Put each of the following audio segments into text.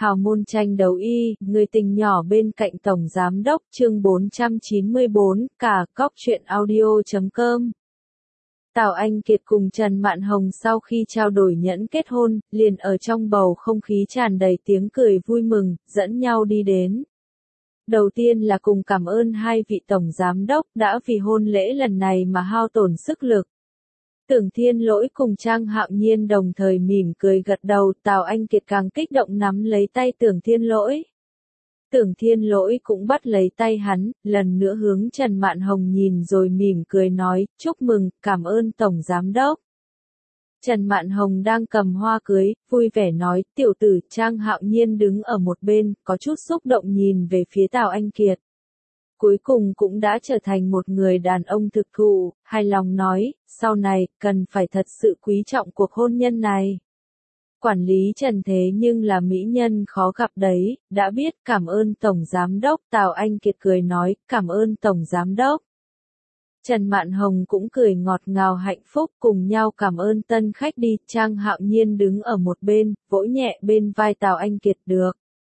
Hào môn tranh đấu y, người tình nhỏ bên cạnh Tổng Giám đốc, chương 494, cả cóc truyện audio.com. Tào Anh Kiệt cùng Trần Mạn Hồng sau khi trao đổi nhẫn kết hôn, liền ở trong bầu không khí tràn đầy tiếng cười vui mừng, dẫn nhau đi đến. Đầu tiên là cùng cảm ơn hai vị Tổng Giám đốc đã vì hôn lễ lần này mà hao tổn sức lực. Tưởng Thiên Lỗi cùng Trang Hạo Nhiên đồng thời mỉm cười gật đầu, Tào Anh Kiệt càng kích động nắm lấy tay Tưởng Thiên Lỗi. Tưởng Thiên Lỗi cũng bắt lấy tay hắn, lần nữa hướng Trần Mạn Hồng nhìn rồi mỉm cười nói, chúc mừng, cảm ơn Tổng Giám đốc. Trần Mạn Hồng đang cầm hoa cưới, vui vẻ nói, tiểu tử. Trang Hạo Nhiên đứng ở một bên, có chút xúc động nhìn về phía Tào Anh Kiệt. Cuối cùng cũng đã trở thành một người đàn ông thực thụ, hài lòng nói, sau này, cần phải thật sự quý trọng cuộc hôn nhân này. Quản lý Trần thế nhưng là mỹ nhân khó gặp đấy, đã biết, cảm ơn Tổng Giám đốc. Tào Anh Kiệt cười nói, cảm ơn Tổng Giám đốc. Trần Mạn Hồng cũng cười ngọt ngào hạnh phúc, cùng nhau cảm ơn tân khách đi. Trang Hạo Nhiên đứng ở một bên, vỗ nhẹ bên vai Tào Anh Kiệt được.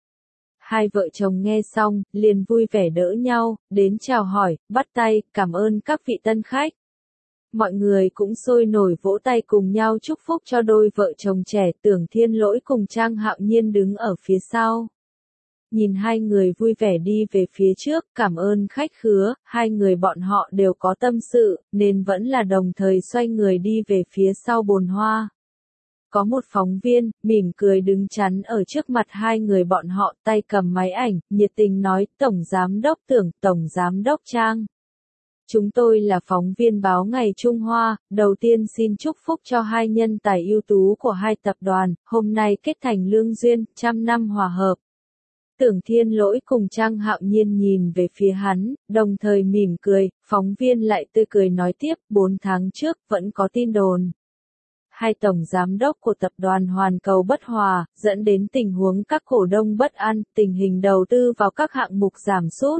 Hai vợ chồng nghe xong, liền vui vẻ đỡ nhau, đến chào hỏi, bắt tay, cảm ơn các vị tân khách. Mọi người cũng sôi nổi vỗ tay cùng nhau chúc phúc cho đôi vợ chồng trẻ. Tưởng Thiên Lỗi cùng Trang Hạo Nhiên đứng ở phía sau. Nhìn hai người vui vẻ đi về phía trước, cảm ơn khách khứa, hai người bọn họ đều có tâm sự, nên vẫn là đồng thời xoay người đi về phía sau bồn hoa. Có một phóng viên, mỉm cười đứng chắn ở trước mặt hai người bọn họ, tay cầm máy ảnh, nhiệt tình nói, Tổng Giám đốc Tưởng, Tổng Giám đốc Trang. Chúng tôi là phóng viên báo Ngày Trung Hoa, đầu tiên xin chúc phúc cho hai nhân tài ưu tú của hai tập đoàn, hôm nay kết thành lương duyên, 100 năm hòa hợp. Tưởng Thiên Lỗi cùng Trang Hạo Nhiên nhìn về phía hắn, đồng thời mỉm cười, phóng viên lại tươi cười nói tiếp, 4 tháng trước, vẫn có tin đồn. Hai tổng giám đốc của tập đoàn Hoàn Cầu bất hòa, dẫn đến tình huống các cổ đông bất an, tình hình đầu tư vào các hạng mục giảm sút.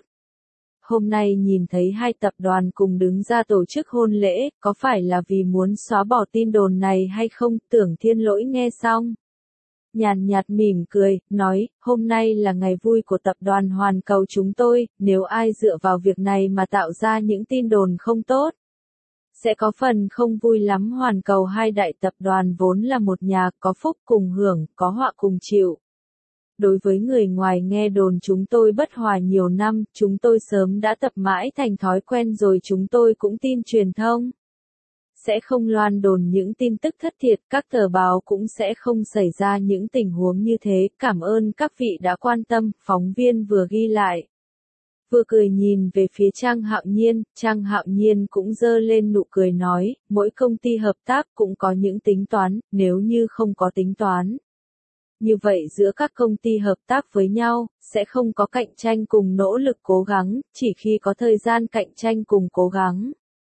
Hôm nay nhìn thấy hai tập đoàn cùng đứng ra tổ chức hôn lễ, có phải là vì muốn xóa bỏ tin đồn này hay không? Tưởng Thiên Lỗi nghe xong, nhàn nhạt mỉm cười, nói, hôm nay là ngày vui của tập đoàn Hoàn Cầu chúng tôi, nếu ai dựa vào việc này mà tạo ra những tin đồn không tốt, sẽ có phần không vui lắm. Hoàn Cầu hai đại tập đoàn vốn là một nhà, có phúc cùng hưởng, có họa cùng chịu. Đối với người ngoài nghe đồn chúng tôi bất hòa nhiều năm, chúng tôi sớm đã tập mãi thành thói quen rồi, chúng tôi cũng tin truyền thông sẽ không loan đồn những tin tức thất thiệt, các tờ báo cũng sẽ không xảy ra những tình huống như thế, cảm ơn các vị đã quan tâm, phóng viên vừa ghi lại. Vừa cười nhìn về phía Trang Hạo Nhiên, Trang Hạo Nhiên cũng giơ lên nụ cười nói, mỗi công ty hợp tác cũng có những tính toán, nếu như không có tính toán. Như vậy giữa các công ty hợp tác với nhau, sẽ không có cạnh tranh cùng nỗ lực cố gắng, chỉ khi có thời gian cạnh tranh cùng cố gắng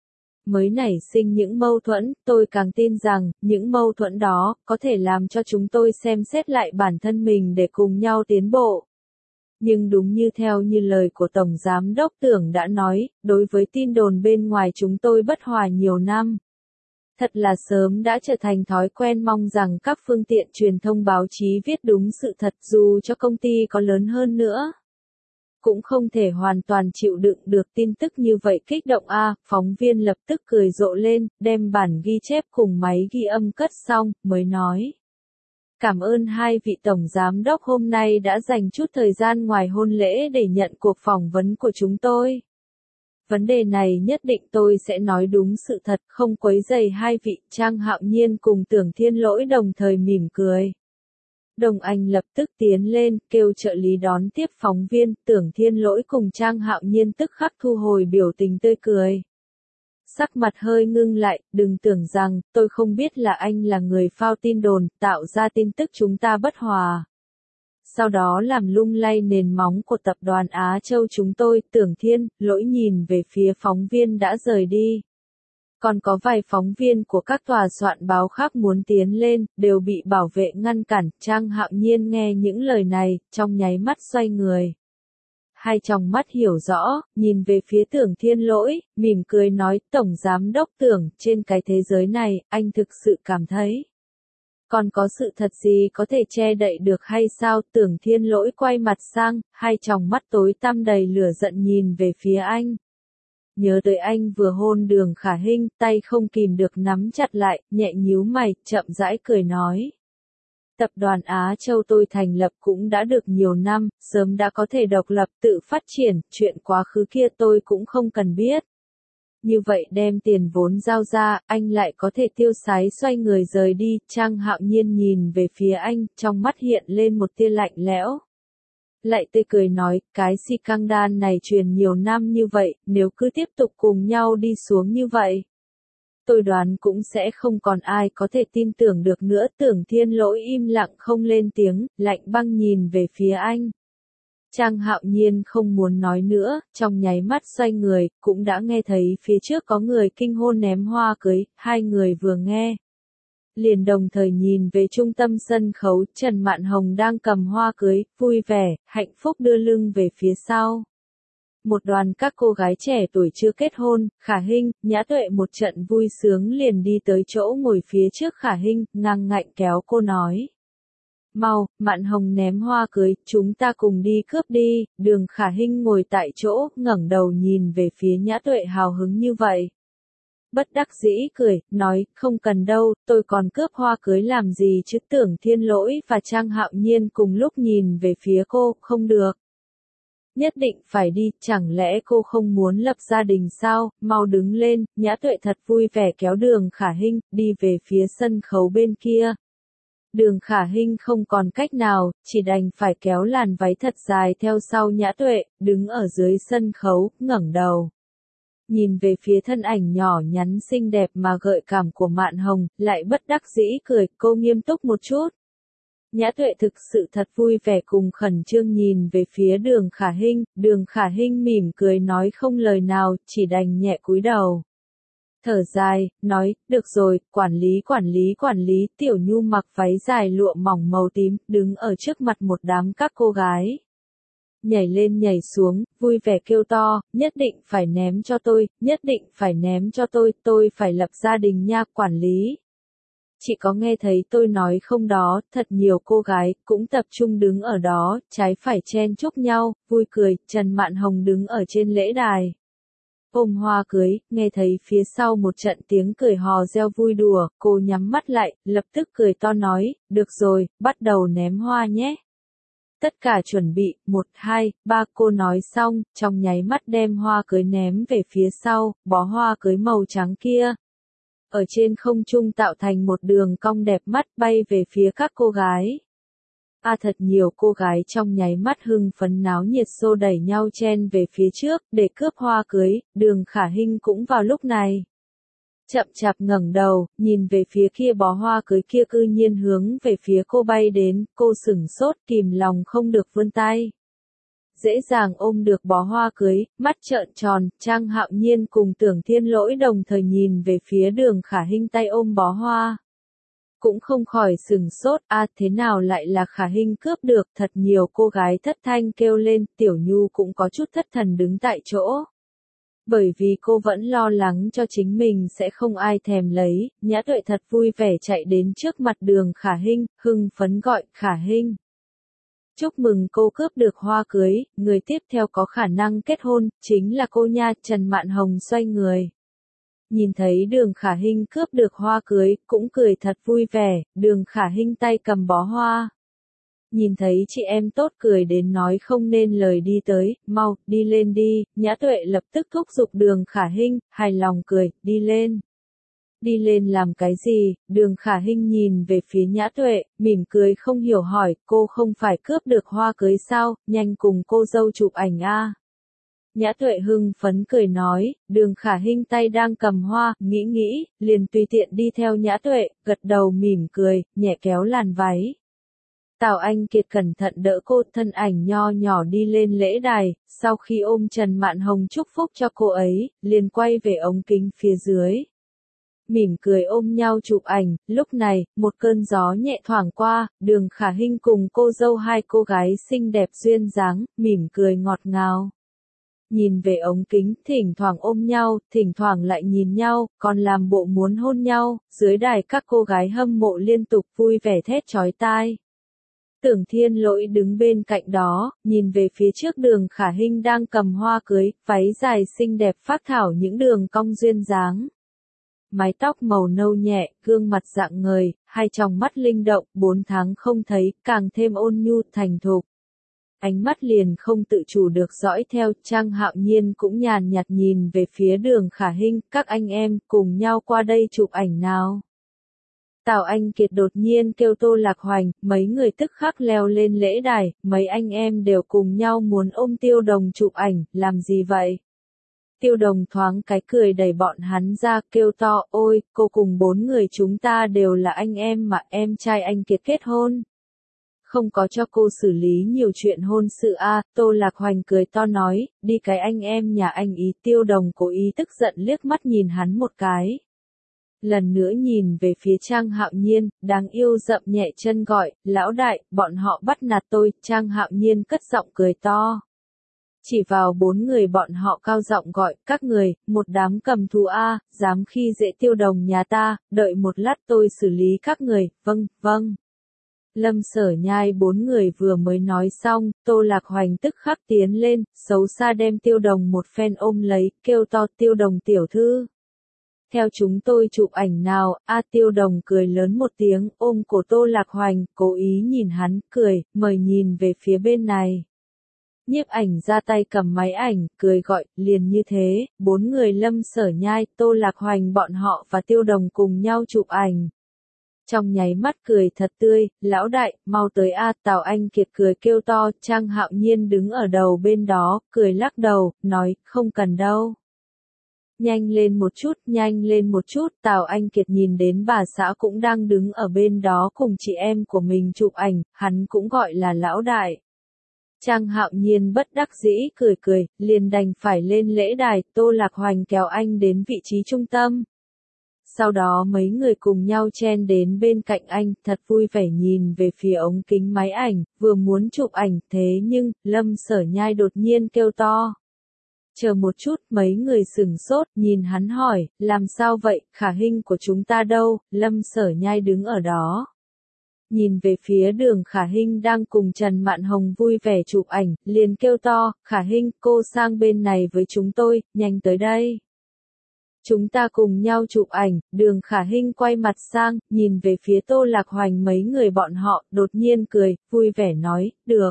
mới nảy sinh những mâu thuẫn. Tôi càng tin rằng, những mâu thuẫn đó, có thể làm cho chúng tôi xem xét lại bản thân mình để cùng nhau tiến bộ. Nhưng đúng như theo như lời của Tổng Giám đốc Tưởng đã nói, đối với tin đồn bên ngoài chúng tôi bất hòa nhiều năm. Thật là sớm đã trở thành thói quen, mong rằng các phương tiện truyền thông báo chí viết đúng sự thật, dù cho công ty có lớn hơn nữa. Cũng không thể hoàn toàn chịu đựng được tin tức như vậy. Kích động a, phóng viên lập tức cười rộ lên, đem bản ghi chép cùng máy ghi âm cất xong, mới nói. Cảm ơn hai vị Tổng Giám đốc hôm nay đã dành chút thời gian ngoài hôn lễ để nhận cuộc phỏng vấn của chúng tôi. Vấn đề này nhất định tôi sẽ nói đúng sự thật, không quấy rầy hai vị. Trang Hạo Nhiên cùng Tưởng Thiên Lỗi đồng thời mỉm cười. Đồng Anh lập tức tiến lên, kêu trợ lý đón tiếp phóng viên. Tưởng Thiên Lỗi cùng Trang Hạo Nhiên tức khắc thu hồi biểu tình tươi cười. Sắc mặt hơi ngưng lại, đừng tưởng rằng, tôi không biết là anh là người phao tin đồn, tạo ra tin tức chúng ta bất hòa. Sau đó làm lung lay nền móng của tập đoàn Á Châu chúng tôi. Tưởng Thiên Lỗi nhìn về phía phóng viên đã rời đi. Còn có vài phóng viên của các tòa soạn báo khác muốn tiến lên, đều bị bảo vệ ngăn cản. Trang Hạo Nhiên nghe những lời này, trong nháy mắt xoay người. Hai tròng mắt hiểu rõ, nhìn về phía Tưởng Thiên Lỗi, mỉm cười nói, Tổng Giám đốc Tưởng, trên cái thế giới này, anh thực sự cảm thấy Còn có sự thật gì có thể che đậy được hay sao? Tưởng Thiên Lỗi quay mặt sang, hai tròng mắt tối tăm đầy lửa giận nhìn về phía anh. Nhớ tới anh vừa hôn Đường Khả Hinh, tay không kìm được nắm chặt lại, nhẹ nhíu mày, chậm rãi cười nói. Tập đoàn Á Châu tôi thành lập cũng đã được nhiều năm, sớm đã có thể độc lập tự phát triển, chuyện quá khứ kia tôi cũng không cần biết. Như vậy đem tiền vốn giao ra, anh lại có thể tiêu sái xoay người rời đi. Trang Hạo Nhiên nhìn về phía anh, trong mắt hiện lên một tia lạnh lẽo. Lại tươi cười nói, cái si căng đan này truyền nhiều năm như vậy, nếu cứ tiếp tục cùng nhau đi xuống như vậy, tôi đoán cũng sẽ không còn ai có thể tin tưởng được nữa. Tưởng Thiên Lỗi im lặng không lên tiếng, lạnh băng nhìn về phía anh. Trang Hạo Nhiên không muốn nói nữa, trong nháy mắt xoay người, cũng đã nghe thấy phía trước có người kinh hô ném hoa cưới, hai người vừa nghe. Liền đồng thời nhìn về trung tâm sân khấu, Trần Mạn Hồng đang cầm hoa cưới, vui vẻ, hạnh phúc đưa lưng về phía sau. Một đoàn các cô gái trẻ tuổi chưa kết hôn, Khả Hinh, Nhã Tuệ một trận vui sướng liền đi tới chỗ ngồi phía trước Khả Hinh, ngang ngạnh kéo cô nói. Mau, Mạn Hồng ném hoa cưới, chúng ta cùng đi cướp đi. Đường Khả Hinh ngồi tại chỗ, ngẩng đầu nhìn về phía Nhã Tuệ hào hứng như vậy. Bất đắc dĩ cười, nói, không cần đâu, tôi còn cướp hoa cưới làm gì chứ. Tưởng Thiên Lỗi và Trang Hạo Nhiên cùng lúc nhìn về phía cô, không được. Nhất định phải đi, chẳng lẽ cô không muốn lập gia đình sao? Mau đứng lên. Nhã Tuệ thật vui vẻ kéo Đường Khả Hinh, đi về phía sân khấu bên kia. Đường Khả Hinh không còn cách nào, chỉ đành phải kéo làn váy thật dài theo sau Nhã Tuệ, đứng ở dưới sân khấu, ngẩng đầu. Nhìn về phía thân ảnh nhỏ nhắn xinh đẹp mà gợi cảm của Mạn Hồng, lại bất đắc dĩ cười, cô nghiêm túc một chút. Nhã Tuệ thực sự thật vui vẻ cùng khẩn trương nhìn về phía Đường Khả Hinh, Đường Khả Hinh mỉm cười nói không lời nào, chỉ đành nhẹ cúi đầu. Thở dài, nói, được rồi, quản lý, Tiểu Nhu mặc váy dài lụa mỏng màu tím, đứng ở trước mặt một đám các cô gái. Nhảy lên nhảy xuống, vui vẻ kêu to, nhất định phải ném cho tôi, nhất định phải ném cho tôi phải lập gia đình nha, quản lý. Chị có nghe thấy tôi nói không đó, thật nhiều cô gái, cũng tập trung đứng ở đó, trái phải chen chúc nhau, vui cười, Trần Mạn Hồng đứng ở trên lễ đài. Ôm hoa cưới, nghe thấy phía sau một trận tiếng cười hò reo vui đùa, cô nhắm mắt lại, lập tức cười to nói, được rồi, bắt đầu ném hoa nhé. Tất cả chuẩn bị, 1, 2, 3 cô nói xong, trong nháy mắt đem hoa cưới ném về phía sau, bó hoa cưới màu trắng kia. Ở trên không trung tạo thành một đường cong đẹp mắt bay về phía các cô gái. Thật nhiều cô gái trong nháy mắt hưng phấn náo nhiệt xô đẩy nhau chen về phía trước để cướp hoa cưới. Đường Khả Hinh cũng vào lúc này. Chậm chạp ngẩng đầu, nhìn về phía kia bó hoa cưới kia cư nhiên hướng về phía cô bay đến, cô sửng sốt kìm lòng không được vươn tay. Dễ dàng ôm được bó hoa cưới, mắt trợn tròn, Trang Hạo Nhiên cùng Tưởng Thiên Lỗi đồng thời nhìn về phía Đường Khả Hinh tay ôm bó hoa. Cũng không khỏi sửng sốt, thế nào lại là Khả Hinh cướp được, thật nhiều cô gái thất thanh kêu lên, Tiểu Nhu cũng có chút thất thần đứng tại chỗ. Bởi vì cô vẫn lo lắng cho chính mình sẽ không ai thèm lấy, Nhã Tuệ thật vui vẻ chạy đến trước mặt Đường Khả Hinh, hưng phấn gọi, Khả Hinh. Chúc mừng cô cướp được hoa cưới, người tiếp theo có khả năng kết hôn, chính là cô nha. Trần Mạn Hồng xoay người. Nhìn thấy Đường Khả Hinh cướp được hoa cưới, cũng cười thật vui vẻ, Đường Khả Hinh tay cầm bó hoa. Nhìn thấy chị em tốt cười đến nói không nên lời đi tới, mau, đi lên đi, Nhã Tuệ lập tức thúc giục Đường Khả Hinh, hài lòng cười, đi lên. Đi lên làm cái gì? Đường Khả Hinh nhìn về phía Nhã Tuệ, mỉm cười không hiểu hỏi, cô không phải cướp được hoa cưới sao, nhanh cùng cô dâu chụp ảnh a. Nhã Tuệ hưng phấn cười nói, Đường Khả Hinh tay đang cầm hoa, nghĩ, liền tùy tiện đi theo Nhã Tuệ, gật đầu mỉm cười, nhẹ kéo làn váy. Tào Anh Kiệt cẩn thận đỡ cô, thân ảnh nho nhỏ đi lên lễ đài, sau khi ôm Trần Mạn Hồng chúc phúc cho cô ấy, liền quay về ống kính phía dưới. Mỉm cười ôm nhau chụp ảnh, lúc này, một cơn gió nhẹ thoảng qua, Đường Khả Hinh cùng cô dâu hai cô gái xinh đẹp duyên dáng, mỉm cười ngọt ngào. nhìn về ống kính, thỉnh thoảng ôm nhau, thỉnh thoảng lại nhìn nhau, còn làm bộ muốn hôn nhau, dưới đài các cô gái hâm mộ liên tục vui vẻ thét chói tai. Tưởng Thiên Lỗi đứng bên cạnh đó, nhìn về phía trước Đường Khả Hinh đang cầm hoa cưới, váy dài xinh đẹp phác thảo những đường cong duyên dáng. Mái tóc màu nâu nhẹ, gương mặt rạng ngời, hai tròng mắt linh động, 4 tháng không thấy, càng thêm ôn nhu thành thục. Ánh mắt liền không tự chủ được dõi theo, Trang Hạo Nhiên cũng nhàn nhạt nhìn về phía Đường Khả Hinh, các anh em, cùng nhau qua đây chụp ảnh nào. Tào Anh Kiệt đột nhiên kêu Tô Lạc Hoành, mấy người tức khắc leo lên lễ đài, mấy anh em đều cùng nhau muốn ôm Tiêu Đồng chụp ảnh, làm gì vậy? Tiêu Đồng thoáng cái cười đẩy bọn hắn ra, kêu to, ôi, cô cùng 4 người chúng ta đều là anh em mà, em trai anh Kiệt kết hôn. Không có cho cô xử lý nhiều chuyện hôn sự a. Tô Lạc Hoành cười to nói, đi cái anh em nhà anh ý. Tiêu Đồng cố ý tức giận liếc mắt nhìn hắn một cái. Lần nữa nhìn về phía Trang Hạo Nhiên, đáng yêu dậm nhẹ chân gọi, lão đại, bọn họ bắt nạt tôi. Trang Hạo Nhiên cất giọng cười to. Chỉ vào 4 người bọn họ cao giọng gọi, các người, một đám cầm thú a, dám khi dễ Tiêu Đồng nhà ta, đợi một lát tôi xử lý các người, vâng, vâng. Lâm Sở Nhai 4 người vừa mới nói xong, Tô Lạc Hoành tức khắc tiến lên, xấu xa đem Tiêu Đồng một phen ôm lấy, kêu to, Tiêu Đồng tiểu thư. Theo chúng tôi chụp ảnh nào, Tiêu Đồng cười lớn một tiếng, ôm cổ Tô Lạc Hoành, cố ý nhìn hắn, cười, mời nhìn về phía bên này. Nhiếp ảnh ra tay cầm máy ảnh, cười gọi, liền như thế, 4 người Lâm Sở Nhai, Tô Lạc Hoành bọn họ và Tiêu Đồng cùng nhau chụp ảnh. Trong nháy mắt cười thật tươi, lão đại, mau tới a. Tào Anh Kiệt cười kêu to, Trang Hạo Nhiên đứng ở đầu bên đó, cười lắc đầu, nói, không cần đâu. Nhanh lên một chút, Tào Anh Kiệt nhìn đến bà xã cũng đang đứng ở bên đó cùng chị em của mình chụp ảnh, hắn cũng gọi là lão đại. Trang Hạo Nhiên bất đắc dĩ cười, liền đành phải lên lễ đài, Tô Lạc Hoành kéo anh đến vị trí trung tâm. Sau đó mấy người cùng nhau chen đến bên cạnh anh, thật vui vẻ nhìn về phía ống kính máy ảnh, vừa muốn chụp ảnh, thế nhưng, Lâm Sở Nhai đột nhiên kêu to. Chờ một chút, mấy người sửng sốt, nhìn hắn hỏi, làm sao vậy, Khả Hinh của chúng ta đâu? Lâm Sở Nhai đứng ở đó. Nhìn về phía Đường Khả Hinh đang cùng Trần Mạn Hồng vui vẻ chụp ảnh, liền kêu to, Khả Hinh, cô sang bên này với chúng tôi, nhanh tới đây. Chúng ta cùng nhau chụp ảnh. Đường Khả Hinh quay mặt sang, nhìn về phía Tô Lạc Hoành mấy người bọn họ, đột nhiên cười, vui vẻ nói, được.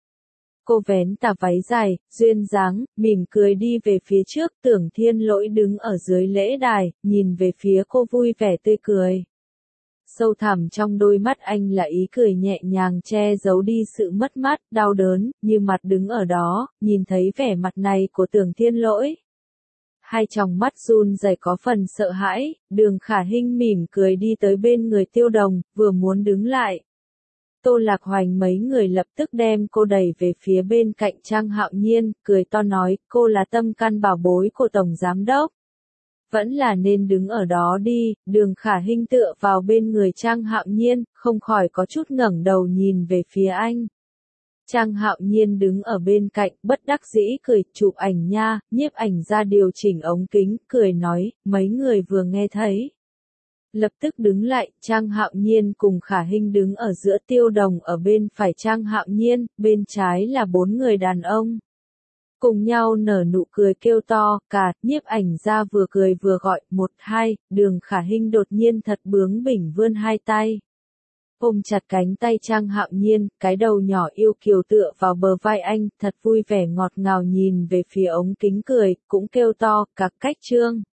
Cô vén tà váy dài, duyên dáng, mỉm cười đi về phía trước. Tưởng Thiên Lỗi đứng ở dưới lễ đài, nhìn về phía cô vui vẻ tươi cười. Sâu thẳm trong đôi mắt anh là ý cười nhẹ nhàng che giấu đi sự mất mát, đau đớn, như mặt đứng ở đó, nhìn thấy vẻ mặt này của Tưởng Thiên Lỗi. Hai tròng mắt run rẩy có phần sợ hãi, Đường Khả Hinh mỉm cười đi tới bên người Tiêu Đồng, vừa muốn đứng lại. Tô Lạc Hoành mấy người lập tức đem cô đẩy về phía bên cạnh Trang Hạo Nhiên, cười to nói, cô là tâm can bảo bối của Tổng Giám Đốc. Vẫn là nên đứng ở đó đi. Đường Khả Hinh tựa vào bên người Trang Hạo Nhiên, không khỏi có chút ngẩng đầu nhìn về phía anh. Trang Hạo Nhiên đứng ở bên cạnh, bất đắc dĩ cười, chụp ảnh nha. Nhiếp ảnh ra điều chỉnh ống kính, cười nói, mấy người vừa nghe thấy. Lập tức đứng lại, Trang Hạo Nhiên cùng Khả Hinh đứng ở giữa, Tiêu Đồng ở bên phải Trang Hạo Nhiên, bên trái là 4 người đàn ông. Cùng nhau nở nụ cười kêu to, cả, nhiếp ảnh ra vừa cười vừa gọi, 1, 2, Đường Khả Hinh đột nhiên thật bướng bỉnh vươn hai tay. Ôm chặt cánh tay Trang Hạo Nhiên, cái đầu nhỏ yêu kiều tựa vào bờ vai anh, thật vui vẻ ngọt ngào nhìn về phía ống kính cười, cũng kêu to, cặc cách trương.